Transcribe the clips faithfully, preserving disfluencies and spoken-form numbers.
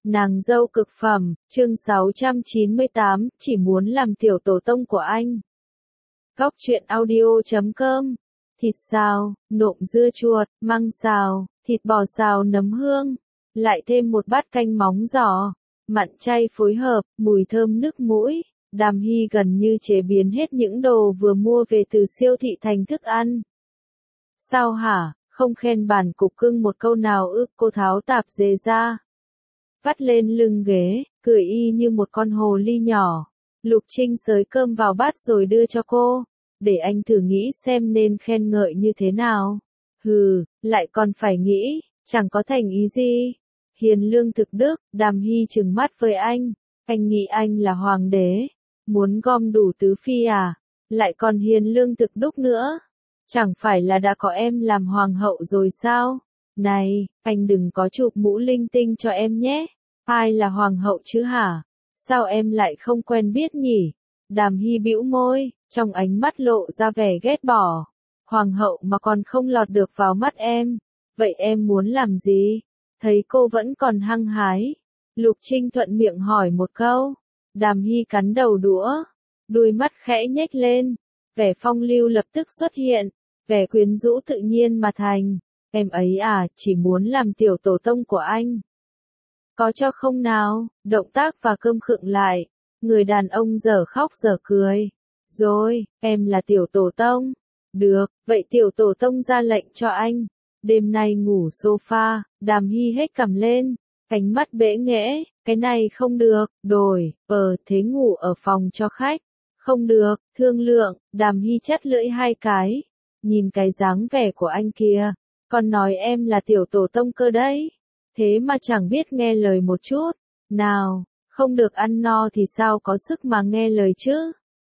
Nàng dâu cực phẩm, chương sáu trăm chín mươi tám, chỉ muốn làm tiểu tổ tông của anh. Góc truyện audio chấm com. Thịt xào, nộm dưa chuột, măng xào, thịt bò xào nấm hương, lại thêm một bát canh móng giò, mặn chay phối hợp, mùi thơm nức mũi. Đàm Hy gần như chế biến hết những đồ vừa mua về từ siêu thị thành thức ăn. Sao hả, không khen bản cục cưng một câu nào ư? Cô tháo tạp dề ra, vắt lên lưng ghế, cười y như một con hồ ly nhỏ. Lục Trinh xới cơm vào bát rồi đưa cho cô, để anh thử nghĩ xem nên khen ngợi như thế nào. Hừ, lại còn phải nghĩ, chẳng có thành ý gì. Hiền lương thực đức, Đàm Hy trừng mắt với anh. Anh nghĩ anh là hoàng đế, muốn gom đủ tứ phi à? Lại còn hiền lương thực đức nữa. Chẳng phải là đã có em làm hoàng hậu rồi sao? Này, anh đừng có chụp mũ linh tinh cho em nhé. Ai là hoàng hậu chứ hả? Sao em lại không quen biết nhỉ? Đàm Hy bĩu môi, trong ánh mắt lộ ra vẻ ghét bỏ. Hoàng hậu mà còn không lọt được vào mắt em. Vậy em muốn làm gì? Thấy cô vẫn còn hăng hái. Lục Trinh thuận miệng hỏi một câu. Đàm Hy cắn đầu đũa, đuôi mắt khẽ nhếch lên. Vẻ phong lưu lập tức xuất hiện. Vẻ quyến rũ tự nhiên mà thành. Em ấy à, chỉ muốn làm tiểu tổ tông của anh. Có cho không nào? Động tác và cơm khựng lại. Người đàn ông dở khóc dở cười. Rồi, em là tiểu tổ tông. Được, vậy tiểu tổ tông ra lệnh cho anh. Đêm nay ngủ sofa. Đàm Hy hết cằm lên, ánh mắt bẽ nghẽ. Cái này không được, đổi, ờ, thế ngủ ở phòng cho khách. Không được, thương lượng. Đàm Hy chắt lưỡi hai cái. Nhìn cái dáng vẻ của anh kìa. Còn nói em là tiểu tổ tông cơ đấy. Thế mà chẳng biết nghe lời một chút. Nào, không được ăn no thì sao có sức mà nghe lời chứ?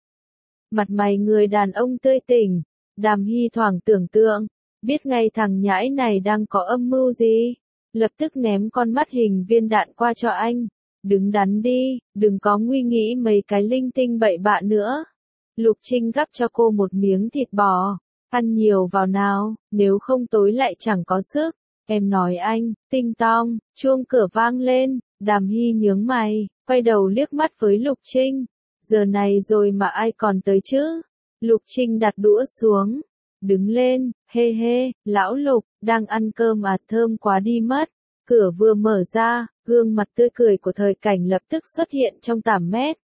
Mặt mày người đàn ông tươi tỉnh. Đàm Hy thoảng tưởng tượng, biết ngay thằng nhãi này đang có âm mưu gì. Lập tức ném con mắt hình viên đạn qua cho anh. Đứng đắn đi, đừng có nguy nghĩ mấy cái linh tinh bậy bạ nữa. Lục Trinh gắp cho cô một miếng thịt bò. Ăn nhiều vào nào, nếu không tối lại chẳng có sức. Em nói anh, tinh tong, chuông cửa vang lên. Đàm Hy nhướng mày, quay đầu liếc mắt với Lục Trinh. Giờ này rồi mà ai còn tới chứ? Lục Trinh đặt đũa xuống, đứng lên, hê hê, lão Lục, đang ăn cơm à, thơm quá đi mất. Cửa vừa mở ra, gương mặt tươi cười của Thời Cảnh lập tức xuất hiện trong tảm mét.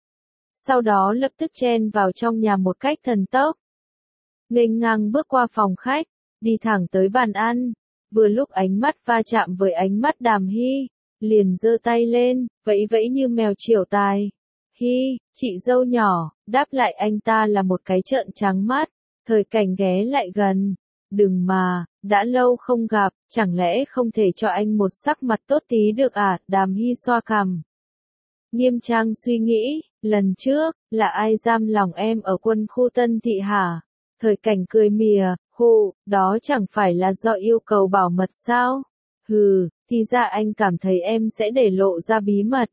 Sau đó lập tức chen vào trong nhà một cách thần tốc. Nghênh ngang bước qua phòng khách, đi thẳng tới bàn ăn. Vừa lúc ánh mắt va chạm với ánh mắt Đàm Hy, liền giơ tay lên, vẫy vẫy như mèo triểu tài. Hy, chị dâu nhỏ, đáp lại anh ta là một cái trợn trắng mắt. Thời Cảnh ghé lại gần. Đừng mà, đã lâu không gặp, chẳng lẽ không thể cho anh một sắc mặt tốt tí được à? Đàm Hy xoa cằm. Nghiêm trang suy nghĩ, lần trước, là ai giam lòng em ở quân khu Tân Thị hả? Thời Cảnh cười mỉa, hụ, đó chẳng phải là do yêu cầu bảo mật sao? Hừ, thì ra anh cảm thấy em sẽ để lộ ra bí mật.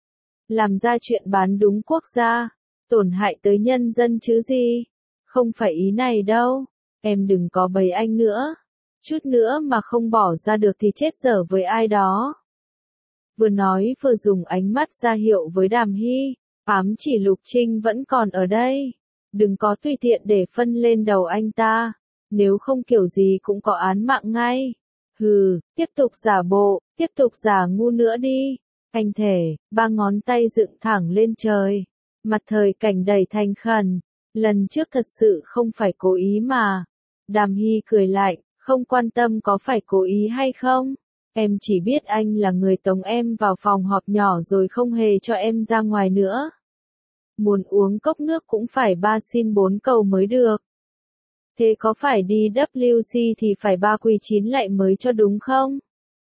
Làm ra chuyện bán đúng quốc gia, tổn hại tới nhân dân chứ gì? Không phải ý này đâu, em đừng có bày anh nữa. Chút nữa mà không bỏ ra được thì chết dở với ai đó. Vừa nói vừa dùng ánh mắt ra hiệu với Đàm Hy, ám chỉ Lục Trinh vẫn còn ở đây. Đừng có tùy tiện để phân lên đầu anh ta, nếu không kiểu gì cũng có án mạng ngay. Hừ, tiếp tục giả bộ, tiếp tục giả ngu nữa đi. Anh thể, ba ngón tay dựng thẳng lên trời. Mặt Thời Cảnh đầy thành khẩn. Lần trước thật sự không phải cố ý mà. Đàm Hy cười lạnh, không quan tâm có phải cố ý hay không. Em chỉ biết anh là người tống em vào phòng họp nhỏ rồi không hề cho em ra ngoài nữa. Muốn uống cốc nước cũng phải ba xin bốn cầu mới được. Thế có phải đi W C thì phải ba quỳ chín lạy mới cho đúng không?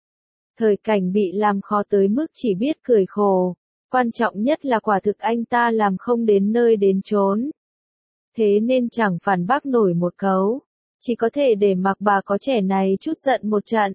Thời Cảnh bị làm khó tới mức chỉ biết cười khổ. Quan trọng nhất là quả thực anh ta làm không đến nơi đến chốn. Thế nên chẳng phản bác nổi một câu. Chỉ có thể để mặc bà có trẻ này chút giận một trận.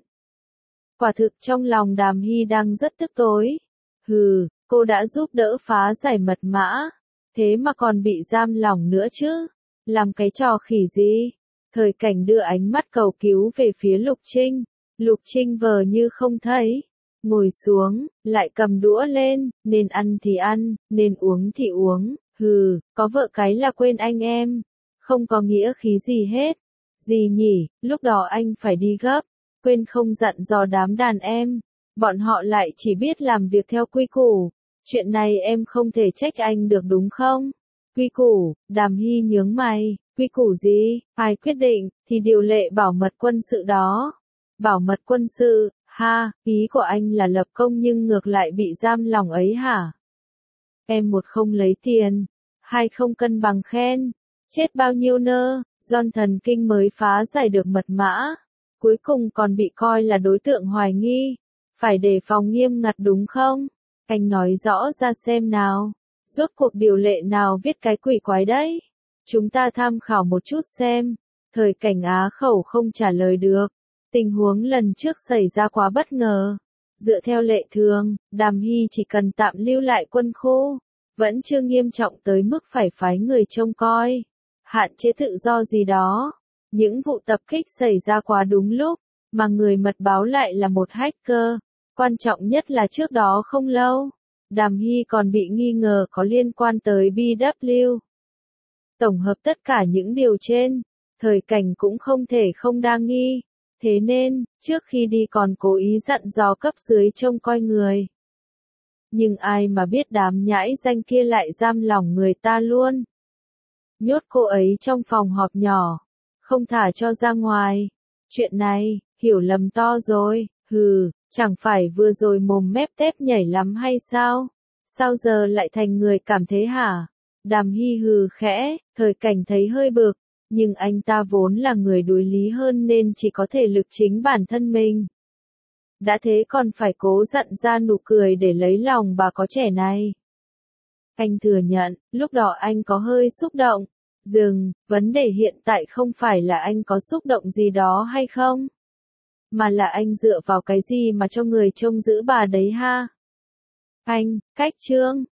Quả thực trong lòng Đàm Hy đang rất tức tối. Hừ, cô đã giúp đỡ phá giải mật mã. Thế mà còn bị giam lỏng nữa chứ. Làm cái trò khỉ gì? Thời Cảnh đưa ánh mắt cầu cứu về phía Lục Trinh. Lục Trinh vờ như không thấy. ngồi xuống, lại cầm đũa lên, nên ăn thì ăn, nên uống thì uống, hừ, có vợ cái là quên anh em, không có nghĩa khí gì hết. Gì nhỉ, lúc đó anh phải đi gấp, quên không dặn dò đám đàn em, bọn họ lại chỉ biết làm việc theo quy củ, chuyện này em không thể trách anh được đúng không? Quy củ, Đàm Hy nhướng mày, quy củ gì, ai quyết định, thì điều lệ bảo mật quân sự đó. Bảo mật quân sự, ha, ý của anh là lập công nhưng ngược lại bị giam lòng ấy hả? Em một không lấy tiền, hai không cân bằng khen, chết bao nhiêu nơ, John thần kinh mới phá giải được mật mã, cuối cùng còn bị coi là đối tượng hoài nghi, phải đề phòng nghiêm ngặt đúng không? Anh nói rõ ra xem nào, rốt cuộc điều lệ nào viết cái quỷ quái đấy? Chúng ta tham khảo một chút xem. Thời Cảnh á khẩu không trả lời được. Tình huống lần trước xảy ra quá bất ngờ. Dựa theo lệ thường, Đàm Hy chỉ cần tạm lưu lại quân khu, vẫn chưa nghiêm trọng tới mức phải phái người trông coi, hạn chế tự do gì đó. Những vụ tập kích xảy ra quá đúng lúc, mà người mật báo lại là một hacker. Quan trọng nhất là trước đó không lâu, Đàm Hy còn bị nghi ngờ có liên quan tới bê vê kép. Tổng hợp tất cả những điều trên, Thời Cảnh cũng không thể không đa nghi. Thế nên, trước khi đi còn cố ý dặn dò cấp dưới trông coi người. Nhưng ai mà biết đám nhãi danh kia lại giam lòng người ta luôn. Nhốt cô ấy trong phòng họp nhỏ, không thả cho ra ngoài. Chuyện này, hiểu lầm to rồi, hừ, chẳng phải vừa rồi mồm mép tép nhảy lắm hay sao? Sao giờ lại thành người cảm thế hả? Đàm Hy hừ khẽ, Thời Cảnh thấy hơi bực, nhưng anh ta vốn là người đối lý hơn nên chỉ có thể lực chính bản thân mình. Đã thế còn phải cố dặn ra nụ cười để lấy lòng bà có trẻ này. Anh thừa nhận, lúc đó anh có hơi xúc động. Dừng, vấn đề hiện tại không phải là anh có xúc động gì đó hay không, mà là anh dựa vào cái gì mà cho người trông giữ bà đấy ha. Anh, cách trương,